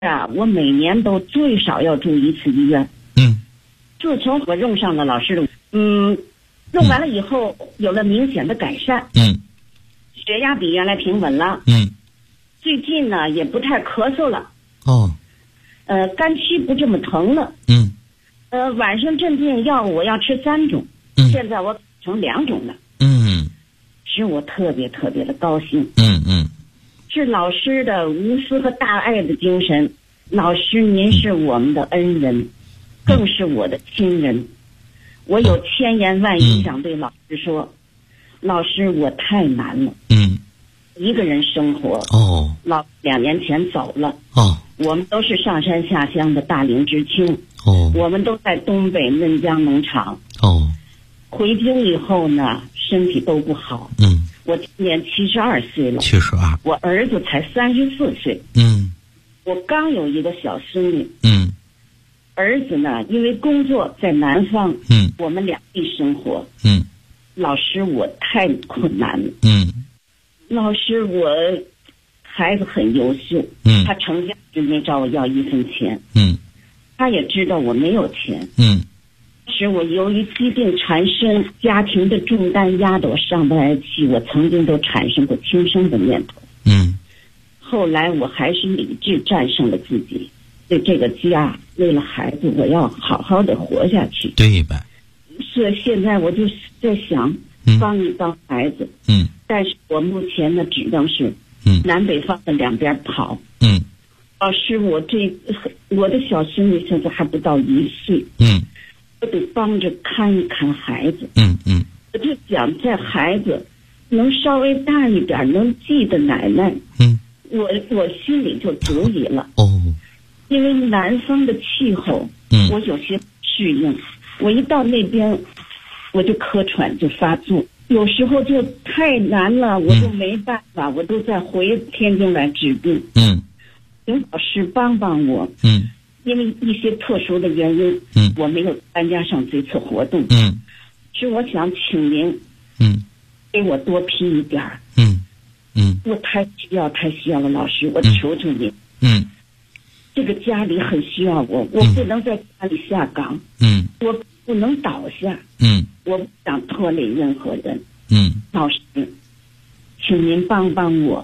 我每年都最少要住一次医院。自从我用上了老师的，用完了以后有了明显的改善。血压比原来平稳了。最近呢也不太咳嗽了。肝区不这么疼了。晚上镇定药我要吃3种，现在我成2种了。使我特别特别的高兴。是老师的无私和大爱的精神。老师您是我们的恩人，更是我的亲人。我有千言万语想对老师说。老师我太难了。一个人生活。老2年前走了。我们都是上山下乡的大龄知青。我们都在东北嫩江农场。回京以后呢身体都不好。我今年72岁了。72。我儿子才34岁。我刚有一个小孙女。儿子呢因为工作在南方。我们2地生活。老师我太困难了。老师我孩子很优秀。他成家就没找我要1分钱。他也知道我没有钱。使我由于疾病缠身，家庭的重担压得我上不来气，我曾经都产生过轻生的念头。后来我还是理智战胜了自己，对这个家，为了孩子，我要好好的活下去。 对吧？ 所以现在我就在想帮一帮孩子。但是我目前呢只能是南北方的2边跑。老师我的小孙女现在还不到1岁。我得帮着看一看孩子。我就想在孩子能稍微大一点能记得奶奶。我心里就足矣了。因为南方的气候我有些适应，我一到那边我就咳喘就发作，有时候就太难了，我就没办法，我都在回天津来治病。请老师帮帮我。因为一些特殊的原因，我没有参加上这次活动。是我想请您给我多批一点。我太需要了，老师，我求求您。这个家里很需要我，我不能在家里下岗。我不能倒下。我不想拖累任何人。老师，请您帮帮我。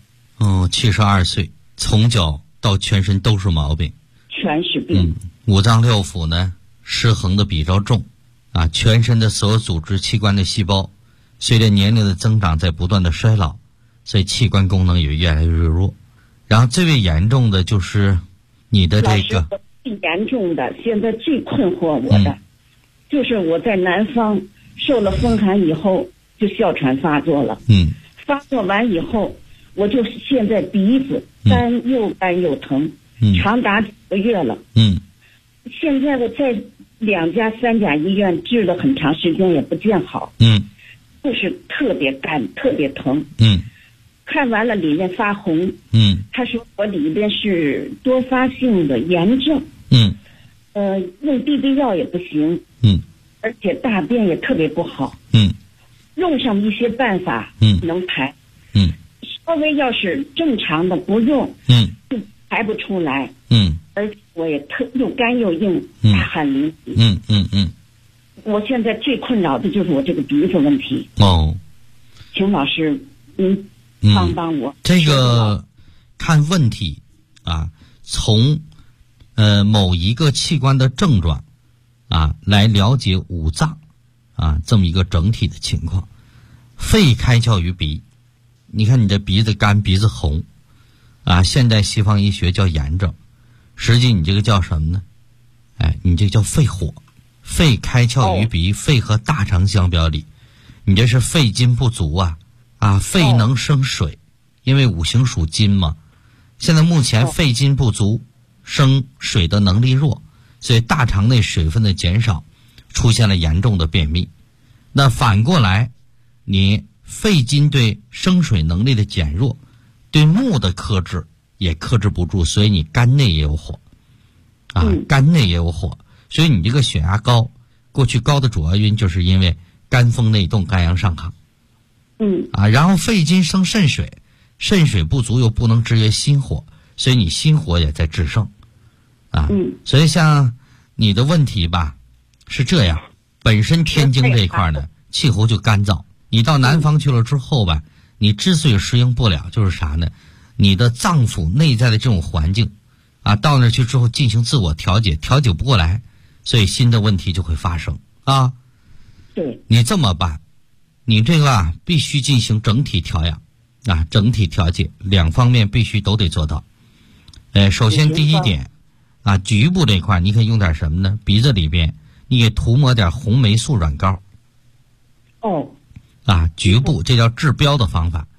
72岁，从脚到全身都是毛病。 全是病。 五脏六腑呢失衡的比较重。全身的所有组织器官的细胞随着年龄的增长在不断的衰老，所以器官功能也越来越弱。然后最为严重的就是你的这个最严重的，现在最困惑我的，就是我在南方受了风寒以后就哮喘发作了。发作完以后，我就现在鼻子又干又疼。长达几个月了。现在我在2家3家医院治了很长时间也不见好。就是特别干特别疼。看完了里面发红。他说我里边是多发性的炎症。用滴滴药也不行。而且大便也特别不好。用上一些办法能排。稍微要是正常的不用就排不出来。而且我也又干又硬，大汗淋漓。我现在最困扰的就是我这个鼻子问题。请老师您帮帮我。 这个看问题从某一个器官的症状来了解五脏这么一个整体的情况。肺开窍于鼻，你看你这鼻子干鼻子红现代西方医学叫炎症，实际你这个叫什么呢？你这叫肺火。肺开窍于鼻，肺和大肠相表里，你这是肺金不足肺能生水，因为五行属金嘛。现在目前肺金不足，生水的能力弱，所以大肠内水分的减少，出现了严重的便秘。那反过来，你肺金对生水能力的减弱，对木的克制也克制不住，所以你肝内也有火肝内也有火，所以你这个血压高，过去高的主要原因就是因为肝风内动，肝阳上亢。然后肺金生肾水，肾水不足又不能制约心火， 所以你心火也在制胜啊。所以像你的问题吧是这样，本身天津这一块呢气候就干燥，你到南方去了之后吧，你之所以适应不了，就是啥呢？你的脏腑内在的这种环境啊，到那去之后进行自我调节，调节不过来，所以新的问题就会发生啊。 对， 你这么办，你这个必须进行整体调养啊，整体调节，两方面必须都得做到。首先第一点啊，局部这块你可以用点什么呢？鼻子里边你给涂抹点红霉素软膏。啊，局部这叫治标的方法，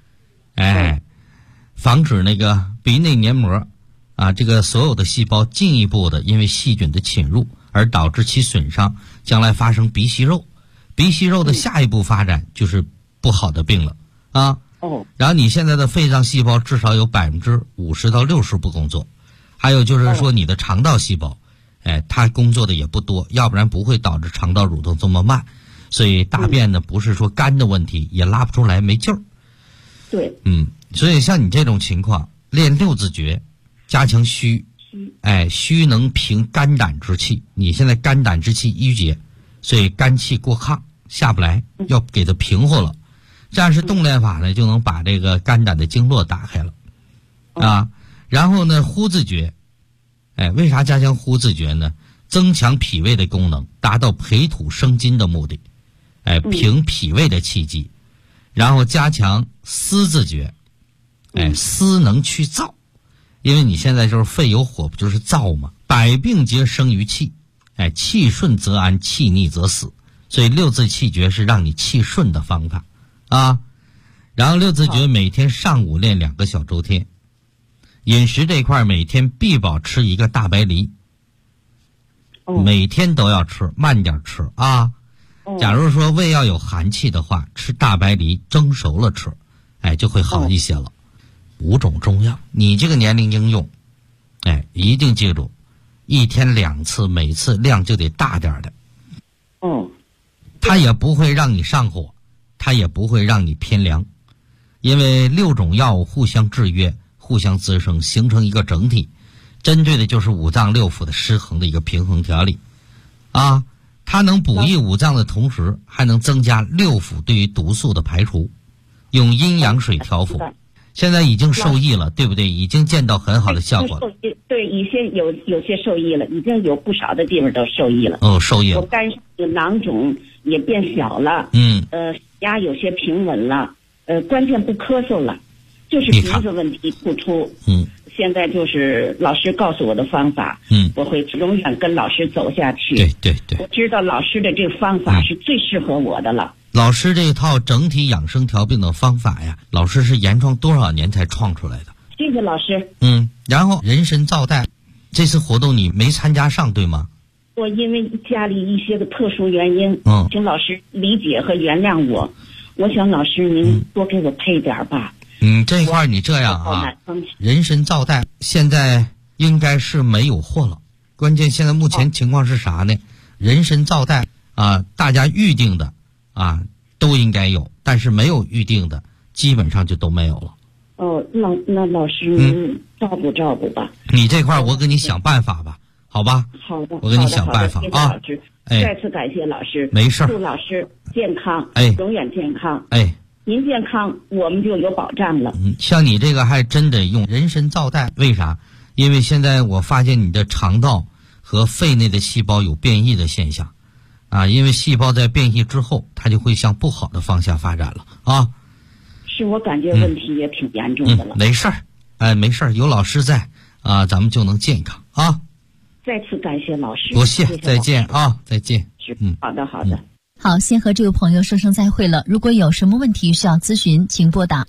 防止那个鼻内黏膜啊，这个所有的细胞进一步的因为细菌的侵入而导致其损伤，将来发生鼻息肉。鼻息肉的下一步发展就是不好的病了啊。然后你现在的肺脏细胞至少有50%到60%不工作，还有就是说你的肠道细胞，它工作的也不多，要不然不会导致肠道蠕动这么慢。所以大便呢不是说干的问题，也拉不出来，没劲儿。 对， 所以像你这种情况，练六字诀，加强虚，虚能平肝胆之气。你现在肝胆之气郁结，所以肝气过亢下不来，要给它平和了。这样是动练法呢，就能把这个肝胆的经络打开了啊。然后呢，呼字诀，为啥加强呼字诀呢？增强脾胃的功能，达到培土生金的目的，平脾胃的气机。然后加强思字诀，思能去燥，因为你现在就是肺有火，不就是燥吗？百病皆生于气，气顺则安，气逆则死。所以六字气诀是让你气顺的方法啊。然后六字诀每天上午练2个小周天。饮食这块每天必保吃1个大白梨，每天都要吃，慢点吃啊。假如说胃要有寒气的话，吃大白梨蒸熟了吃，就会好一些了。5种中药，你这个年龄应用，一定记住，1天2次，每次量就得大点的。它也不会让你上火，它也不会让你偏凉，因为6种药物互相制约，互相滋生，形成一个整体，针对的就是五脏六腑的失衡的一个平衡调理啊。它能补益五脏的同时，还能增加六腑对于毒素的排除，用阴阳水调腑。现在已经受益了，对不对？已经见到很好的效果了。 对，有些受益了，已经有不少的地方都受益了。 受益了。 我肝上的囊肿也变小了，压有些平稳了，关键不咳嗽了，就是鼻子问题突出。现在就是老师告诉我的方法，我会永远跟老师走下去。 对， 我知道老师的这个方法是最适合我的了。 老师这一套整体养生调病的方法呀，老师是原创多少年才创出来的？ 谢谢老师。 然后人参皂带，这次活动你没参加上，对吗？ 我因为家里一些个特殊原因，请老师理解和原谅我。我想老师您多给我配点吧。 这一块你这样啊，人参皂带现在应该是没有货了。关键现在目前情况是啥呢？人参皂带啊，大家预定的啊都应该有，但是没有预定的基本上就都没有了。 那老师您照顾吧。 你这块我给你想办法吧，好吧？ 好的， 我给你想办法啊。 再次感谢老师。 没事。 祝老师健康，永远健康。您健康，我们就有保障了。 像你这个还真得用人参皂带，为啥？因为现在我发现你的肠道和肺内的细胞有变异的现象，啊，因为细胞在变异之后，它就会向不好的方向发展了啊。 是我感觉问题也挺严重的了。 没事儿，没事儿，有老师在啊，咱们就能健康啊。 再次感谢老师， 不谢，再见啊，再见。 好的。 好，先和这位朋友说声再会了。如果有什么问题需要咨询，请拨打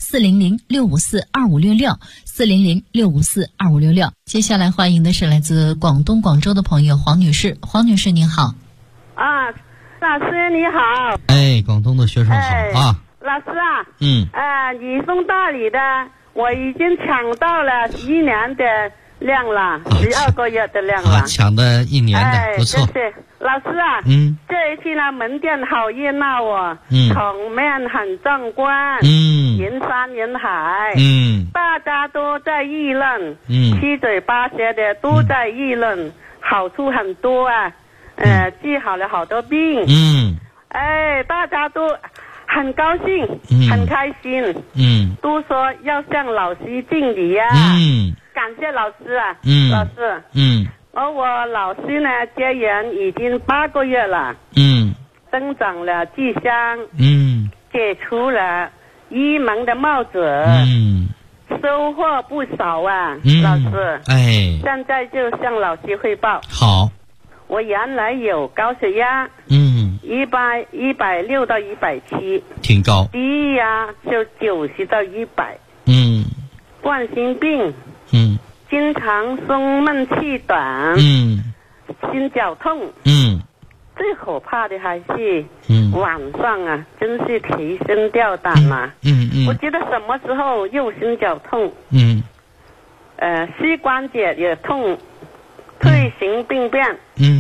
400-654-2566 400-654-2566。接下来欢迎的是来自广东广州的朋友黄女士。黄女士您好。 老师你好。 广东的学生好啊。 老师啊，你送大礼的，我已经抢到了1年的亮了，12个月的亮了， 抢的1年的，不错。 谢谢老师啊。这一期呢，门店好热闹哦，场面很壮观，人山人海，大家都在议论，七嘴八舌的都在议论，好处很多啊，治好了好多病，大家都很高兴，很开心，都说要向老师敬礼呀，感谢老师啊，老师，而我老师呢，结缘已经8个月了，增长了智商，解除了医门的帽子，收获不少啊，老师，现在就向老师汇报。 好， 我原来有高血压，160到170， 挺高， 低压就90到100，冠心病，经常胸闷气短，心绞痛，最可怕的还是晚上啊，真是提心吊胆啊，我觉得什么时候又心绞痛，膝关节也痛，退行病变，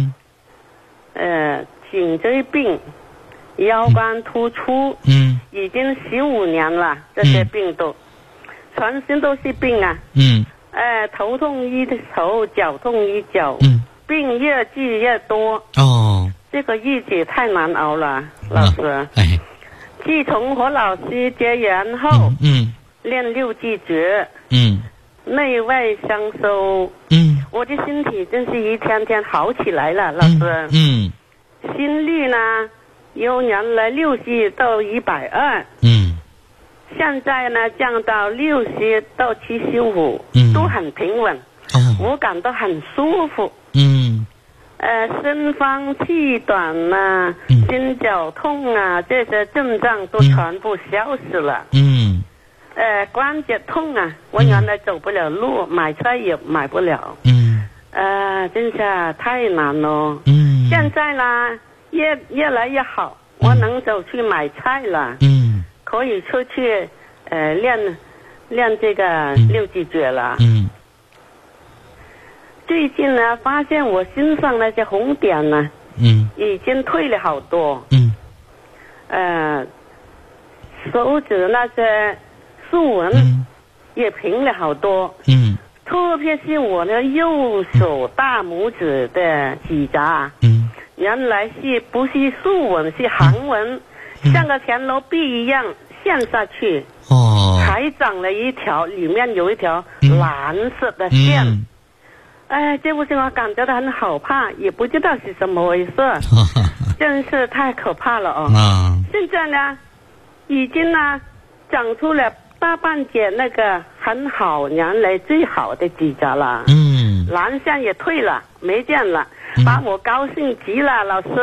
颈椎病，腰关突出，已经15年了，这些病都，全身都是病啊，头痛医头，脚痛医脚，病越治越多，这个日子太难熬了，老师。自从和老师结缘后，练6字诀，内外相收，我的身体真是一天天好起来了，老师。心率呢，由原来60到120，现在呢降到60到75，都很平稳，我感到很舒服。心慌气短啊，心绞痛啊，这些症状都全部消失了。关节痛啊，我原来走不了路，买菜也买不了。真是太难了。现在呢，越来越好，我能走去买菜了。可以出去练这个6字诀了。最近呢，发现我身上那些红点呢，已经退了好多。手指那些竖纹也平了好多。特别是我的右手大拇指的指甲，原来是不是竖纹，是横纹，像个田螺臂一样陷下去，还长了一条，里面有一条蓝色的线。这不是我感觉到很好怕，也不知道是什么回事，真是太可怕了现在呢，已经呢长出了大半截那个很好，原来最好的指甲了。蓝线也退了，没见了，把我高兴极了，老师。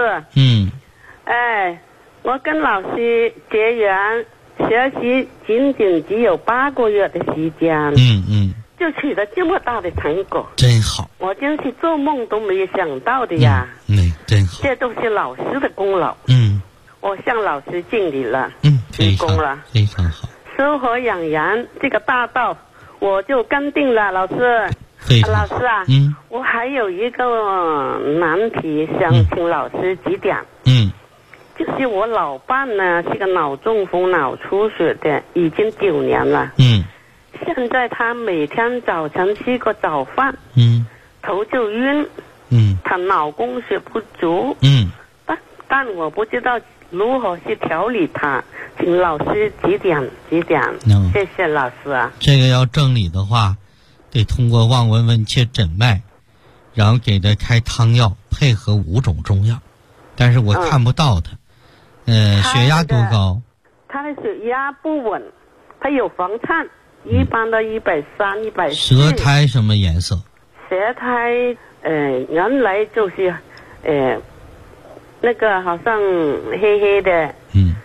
我跟老师结缘学习仅只有8个月的时间。就取得这么大的成果， 真好！ 我真是做梦都没有想到的呀。 真好！ 这都是老师的功劳。我向老师敬礼了。鞠躬了， 非常好。 收获养颜这个大道，我就跟定了，老师。老师啊，我还有一个难题想请老师指点。就是我老伴呢是个脑中风、脑出血的，已经9年了。现在他每天早晨吃个早饭，头就晕，他脑供血不足，但我不知道如何去调理他，请老师指点。谢谢老师啊。 这个要正理的话，得通过望闻问切诊脉，然后给他开汤药，配合5种中药，但是我看不到他。血压多高？ 他的血压不稳，他有房颤。一般的130、140。 舌苔什么颜色？ 舌苔原来就是那个好像黑黑的。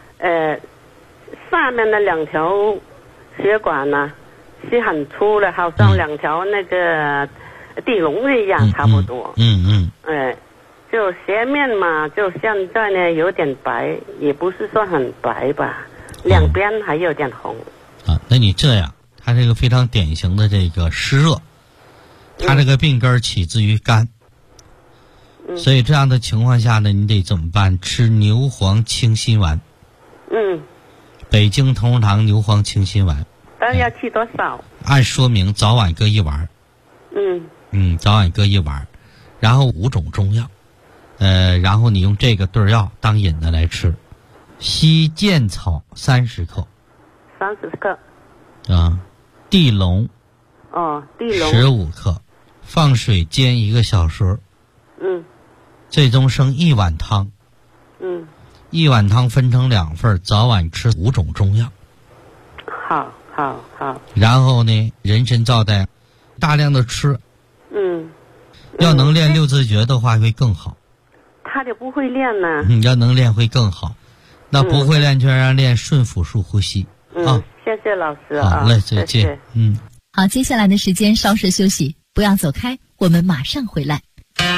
下面的2条血管呢是很粗的，好像2条那个地龙一样，差不多。就舌面嘛，就现在呢有点白，也不是说很白吧，两边还有点红。 那你这样。它这个非常典型的这个湿热， 他这个病根起自于肝，所以这样的情况下呢，你得怎么办？吃牛黄清心丸。北京同仁堂牛黄清心丸。 但要吃多少？ 按说明早晚各1丸。早晚各1丸，然后5种中药，然后你用这个对药当引子来吃。西涧草30克。 30克。 地龙。 地龙。 15克，放水煎1个小时。最终剩1碗汤。1碗汤分成2份，早晚吃5种中药。 好。 然后呢，人参皂苷大量的吃。要能练6字诀的话会更好。 他就不会练呢。 要能练会更好。那不会练就让练顺腹式呼吸。 谢谢老师好嘞，再见。 好，接下来的时间稍事休息，不要走开，我们马上回来。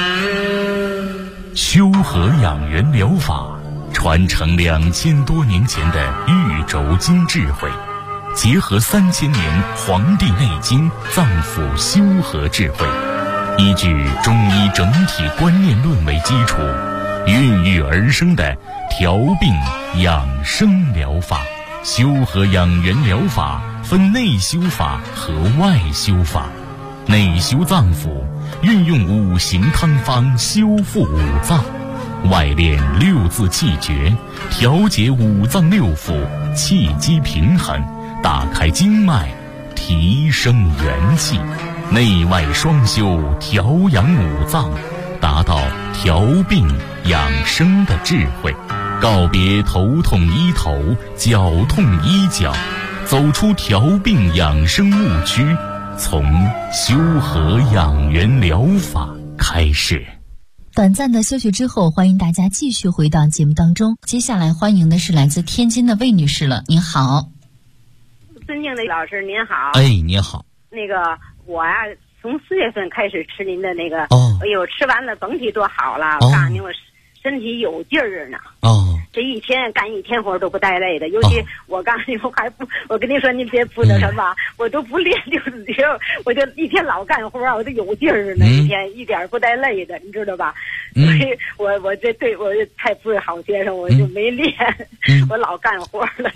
修和养元疗法传承2000多年前的玉轴经智慧，结合3000年《黄帝内经》脏腑修和智慧，依据中医整体观念论为基础，孕育而生的调病养生疗法。修和养元疗法分内修法和外修法。内修脏腑，运用5行汤方修复5脏；外练6字气诀，调节5脏6腑，气机平衡，打开经脉，提升元气。内外双修，调养5脏，达到调病养生的智慧。告别头痛医头，脚痛医脚，走出调病养生误区，从修和养元疗法开始。 短暂的休息之后，欢迎大家继续回到节目当中。接下来欢迎的是来自天津的魏女士了，您好。 尊敬的老师您好。 你好。 那个我呀，从4月份开始吃您的那个，哎呦，吃完了甭提多好了，我告诉您，我身体有劲儿呢。这一天干一天活都不带累的，尤其我告诉你，我跟您说，您别不那什么，我都不练6字诀，我就一天老干活，我都有劲儿呢，一天一点不带累的，你知道吧？所以我这对我太不是好学生，我就没练，我老干活了，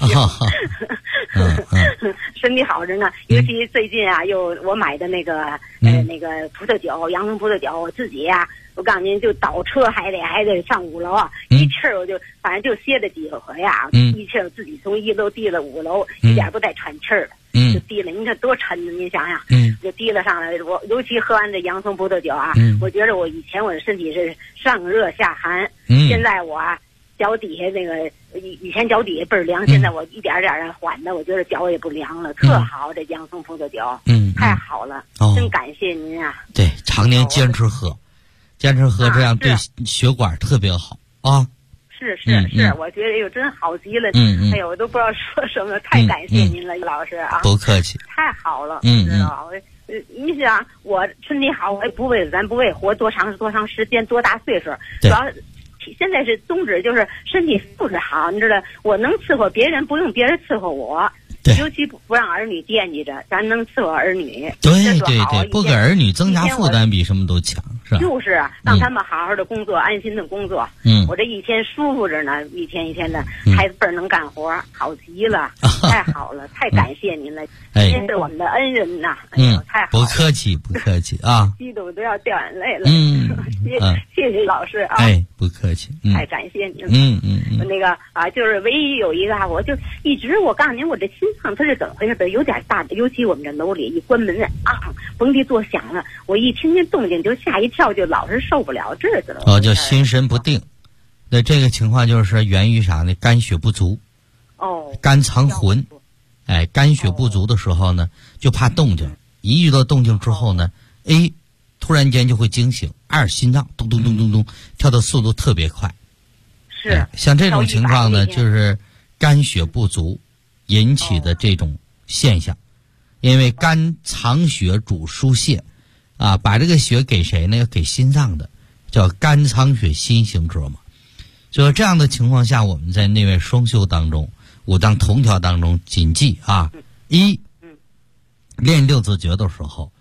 身体好着呢。尤其最近啊，我买的那个那个葡萄酒，阳春葡萄酒，我自己呀。我告诉您，就倒车还得上5楼啊！一气儿我就反正就歇了几回呀，一气儿自己从1楼提了5楼，一点不带喘气儿的，就提了。您看多沉呢！您想想，就提了上来。我尤其喝完这洋葱葡萄酒啊，我觉得我以前我的身体是上热下寒，现在我脚底下那个以前脚底下倍儿凉，现在我一点点的缓的，我觉得脚也不凉了，特好。这洋葱葡萄酒，太好了，真感谢您啊！ 对，常年坚持喝。坚持喝，这样对血管特别好啊！ 是，我觉得真好极了。哎呦，我都不知道说什么，太感谢您了，老师啊！ 不客气， 太好了，知道吧？你想，我身体好，我也不为咱不为活多长时间，多大岁数，主要现在是宗旨就是身体素质好，你知道，我能伺候别人，不用别人伺候我。尤其不让儿女惦记着，咱能伺候儿女。 对，不给儿女增加负担比什么都强，是吧？ 就是让他们好好的工作，安心的工作。我这一天舒服着呢，一天一天的，孩子倍儿能干活，好极了，太好了，太感谢您了，您是我们的恩人呐！哎呦，太好了！ 不客气啊！ 激动都要掉眼泪了。谢谢老师啊！ 不客气， 太感谢您了。那个啊，就是唯一有一个啊，我就一直我告诉您，我这心脏它是怎么回事？有点大的，尤其我们这楼里一关门甭提多响了，我一听见动静就吓一跳，就老是受不了日子了。 就心神不定。那这个情况就是源于啥呢？肝血不足。肝藏魂。肝血不足的时候呢，就怕动静。一遇到动静之后呢，A，突然间就会惊醒；2，心脏咚咚咚咚咚跳的速度特别快。 是。 像这种情况呢，就是肝血不足引起的这种现象。因为肝藏血主疏泄，把这个血给谁呢？要给心脏的，叫肝藏血心行者嘛。所以这样的情况下，我们在内外双修当中，5脏同调当中谨记啊：1，练6字诀的时候，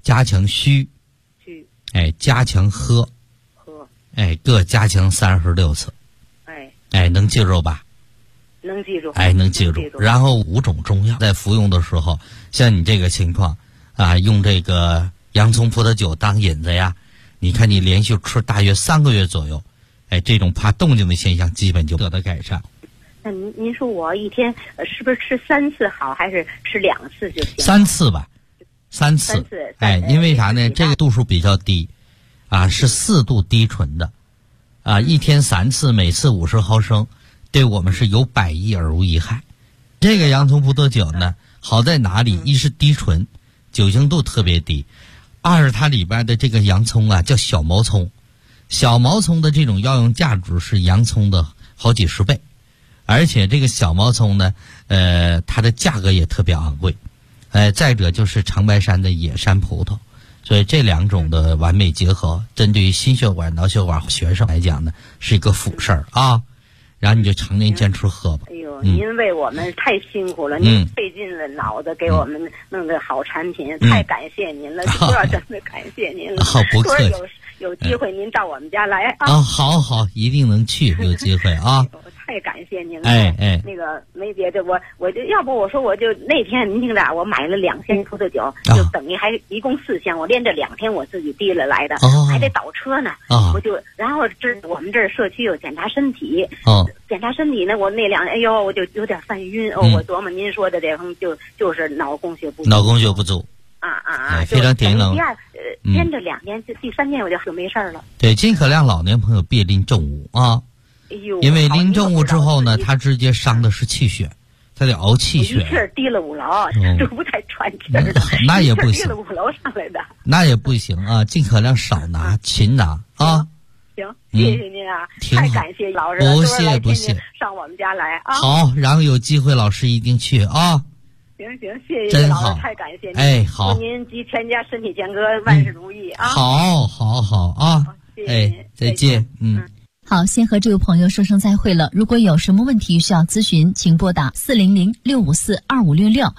加强虚，加强喝，各加强36次，能记住吧？ 能记住， 能记住。然后5种中药在服用的时候，像你这个情况啊，用这个洋葱葡萄酒当引子呀，你看你连续吃大约3个月左右，这种怕动静的现象基本就得到改善。 那您说我一天是不是吃3次好，还是吃2次就行 ？3次吧，3次。因为啥呢？这个度数比较低，是4度低醇的，一天3次，每次50毫升。对我们是有百益而无一害。这个洋葱葡萄酒呢，好在哪里？一是低醇，酒精度特别低；二是它里边的这个洋葱叫小毛葱，小毛葱的这种药用价值是洋葱的好几十倍，而且这个小毛葱呢，它的价格也特别昂贵。再者就是长白山的野山葡萄，所以这2种的完美结合，针对于心血管、脑血管学生来讲呢，是一个辅事儿啊。然后你就常年坚持喝吧。 您为我们太辛苦了，您费尽了脑子给我们弄个好产品，太感谢您了，多少真的感谢您了。 不客气。 有机会您到我们家来好，一定能去，有机会啊。 太感谢您了。那个没别的，我就要不我说我就那天您听着，我买了2箱葡萄酒，就等于还一共4箱，我连着2天我自己提了来的，还得倒车呢。我就然后我们这儿社区有检查身体，检查身体呢，我那2天我就有点犯晕我琢磨您说的这就是脑供血不足。 非常典型。 连着2天，第3天我就没事了。 对，尽可量老年朋友别临正午啊。因为临正午之后呢，他直接伤的是气血，他得熬气血。 一气儿提了5楼，就不太喘气儿的。 那也不行。 提了5楼上来的。 那也不行啊，尽可量少拿，勤拿啊。 行，谢谢您啊，太感谢老师了。不谢， 上我们家来啊。 好，然后有机会老师一定去啊。 行，谢谢老师，太感谢您。 好。 祝您及全家身体健康，万事如意啊。 好啊。 谢谢您。 再见。 好，先和这位朋友说声再会了。如果有什么问题需要咨询，请拨打400-654-2566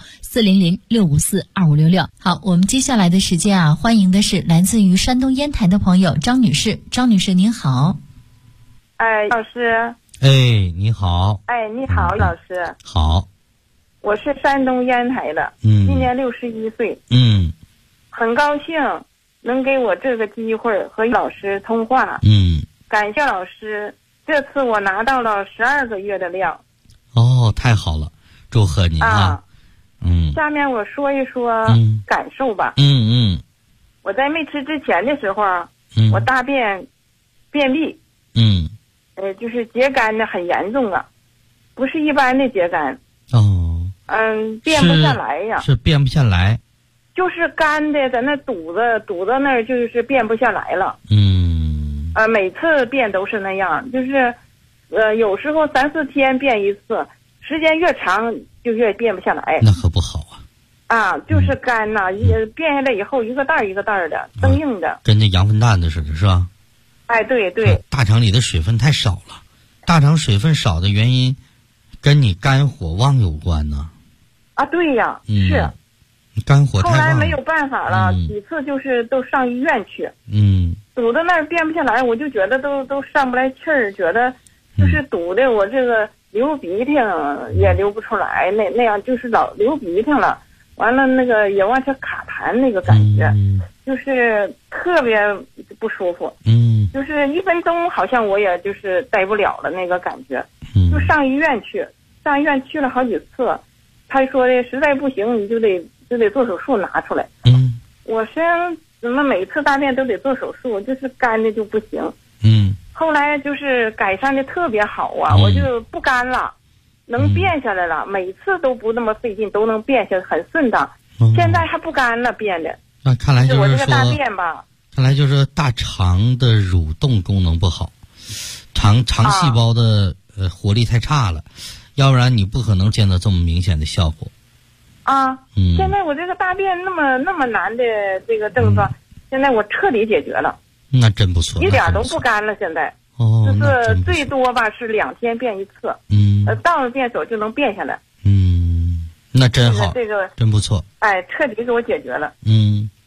400-654-2566。好，我们接下来的时间欢迎的是来自于山东烟台的朋友张女士。张女士您好。 老师。 你好。 你好，老师。 好。 我是山东烟台的，今年61岁。很高兴能给我这个机会和老师通话。感谢老师，这次我拿到了12个月的量。 太好了，祝贺你啊！ 下面我说一说感受吧。我在没吃之前的时候，我大便便秘。就是秸秆的很严重啊，不是一般的秸秆。便不下来呀。 是便不下来。 就是干的，在那堵在那儿，就是便不下来了。每次便都是那样，就是有时候3-4天便一次，时间越长就越便不下来。 那可不好啊。 就是干也便下来以后一个袋一个袋的，生硬的， 跟那羊粪蛋子似的，是吧？ 对。 大肠里的水分太少了，大肠水分少的原因跟你肝火旺有关呢。 对呀，是。 肝火太旺。 后来没有办法了，几次就是都上医院去。堵在那儿便不下来，我就觉得都上不来气儿，觉得就是堵的我这个流鼻涕也流不出来，那样就是老流鼻涕了。完了那个也往下卡痰，那个感觉就是特别不舒服。就是1分钟好像我也就是待不了了那个感觉。就上医院去了好几次，他说的实在不行你就得做手术拿出来。我说怎么每次大便都得做手术，就是干的就不行。后来就是改善的特别好啊，我就不干了，能便下来了，每次都不那么费劲，都能便下来，很顺当。现在还不干了，便的。 那看来就是我这个大便吧， 看来就是大肠的蠕动功能不好，肠细胞的活力太差了，要不然你不可能见到这么明显的效果。 现在我这个大便那么难的这个症状，现在我彻底解决了。 那真不错， 一点都不干了。现在就是最多吧是2天便一次。到了便手就能便下来。 那真好， 这个真不错。 彻底给我解决了。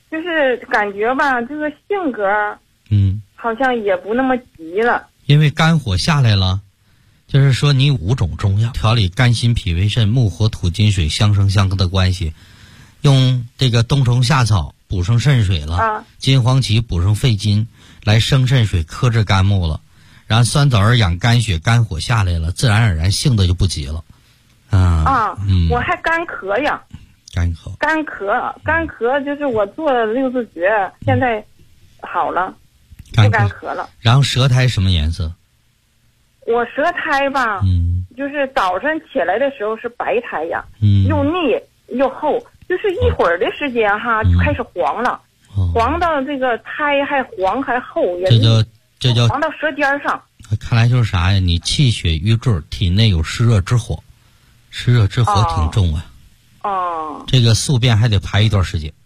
就是感觉吧，这个性格，好像也不那么急了。 因为肝火下来了，就是说你5种中药调理肝心脾胃肾木火土金水相生相克的关系，用这个冬虫夏草补上肾水了，金黄芪补上肺金来生肾水克制肝木了，然后酸枣儿养肝血，肝火下来了，自然而然性子就不急了。 我还干咳呀。干咳就是我做了6字诀，现在好了，不干咳了。 然后舌苔什么颜色？ 我舌苔吧，就是早上起来的时候是白苔呀，又腻又厚，就是一会儿的时间哈，就开始黄了，黄到这个苔还黄还厚， 这叫黄到舌尖上。 看来就是啥呀？你气血瘀滞，体内有湿热之火，湿热之火挺重啊。这个宿便还得排一段时间。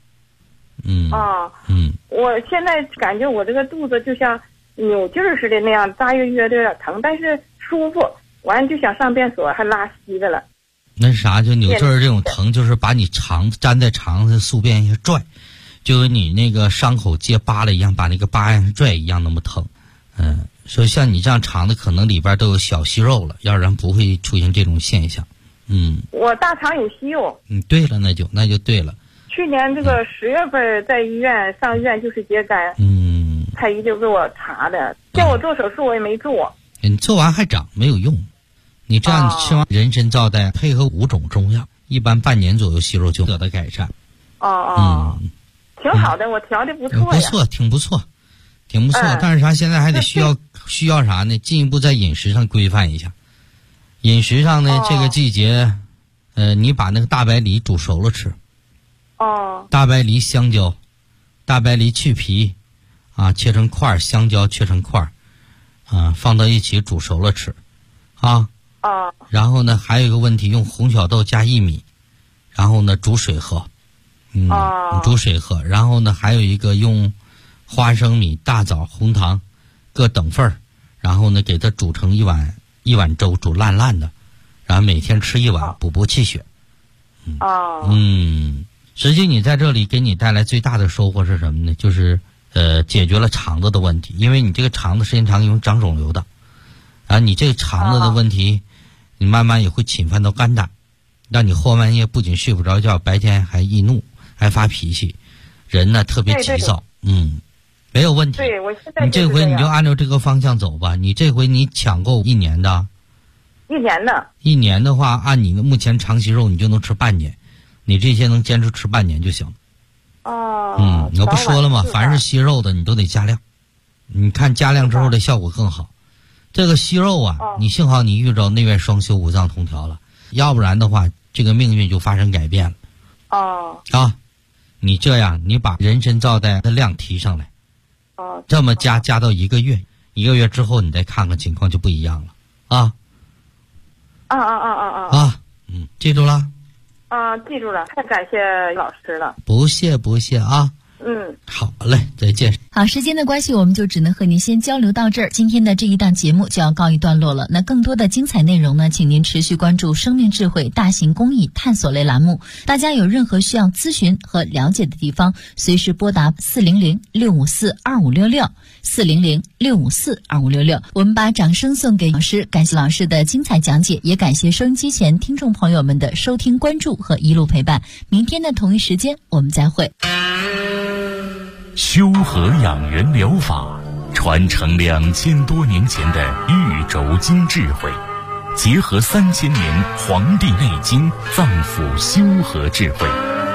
我现在感觉我这个肚子就像扭劲儿似的那样，大约约的有点疼，但是舒服。完就想上便所，还拉稀的了。 那是啥？就扭劲儿这种疼，就是把你肠子粘在肠子宿便一下拽，就跟你那个伤口结疤了一样，把那个疤样拽一样那么疼。所以像你这样肠子可能里边都有小息肉了，要不然不会出现这种现象。 我大肠有息肉。 对了，那就对了。 去年这个10月份在医院上医院就是结肝，太医就给我查的，叫我做手术我也没做。 你做完还长没有用，你这样吃完人参皂苷配合5种中药，一般半年左右息肉就得到改善。 挺好的，我调的不错呀。 不错，挺不错。但是啥？现在还得需要啥呢？进一步在饮食上规范一下。饮食上呢，这个季节，你把那个大白梨煮熟了吃。大白梨、香蕉，大白梨去皮，切成块，香蕉切成块，放到一起煮熟了吃，然后呢，还有一个问题，用红小豆加薏米，然后呢煮水喝，煮水喝，然后呢还有一个用花生米、大枣、红糖各等份儿，然后呢给它煮成一碗粥，煮烂烂的，然后每天吃1碗，补气血。实际你在这里给你带来最大的收获是什么呢？就是解决了肠子的问题，因为你这个肠子时间长容易长肿瘤的，然后你这个肠子的问题，你慢慢也会侵犯到肝胆，让你后半夜不仅睡不着觉，白天还易怒，还发脾气，人呢特别急躁。没有问题。 对，我现在你这回你就按照这个方向走吧。你这回你抢购1年的。1年的话，按你的目前长息肉，你就能吃半年。你这些能坚持吃半年就行。我不说了吗？凡是息肉的，你都得加量。你看加量之后的效果更好。这个息肉啊，你幸好你遇着内外双修、五脏同调了，要不然的话，这个命运就发生改变了。你这样，你把人参皂苷的量提上来。这么加到1个月，1个月之后你再看看情况就不一样了。记住了。 记住了，太感谢老师了。 不谢啊。好嘞，再见。 好，时间的关系，我们就只能和您先交流到这儿。今天的这一档节目就要告一段落了。那更多的精彩内容呢，请您持续关注生命智慧大型公益探索类栏目。大家有任何需要咨询和了解的地方，随时拨打400-654-2566 400-654-2566。我们把掌声送给老师，感谢老师的精彩讲解，也感谢收音机前听众朋友们的收听关注和一路陪伴。明天的同一时间我们再会。 修和养元疗法传承2000多年前的玉轴经智慧，结合3000年黄帝内经脏腑修和智慧，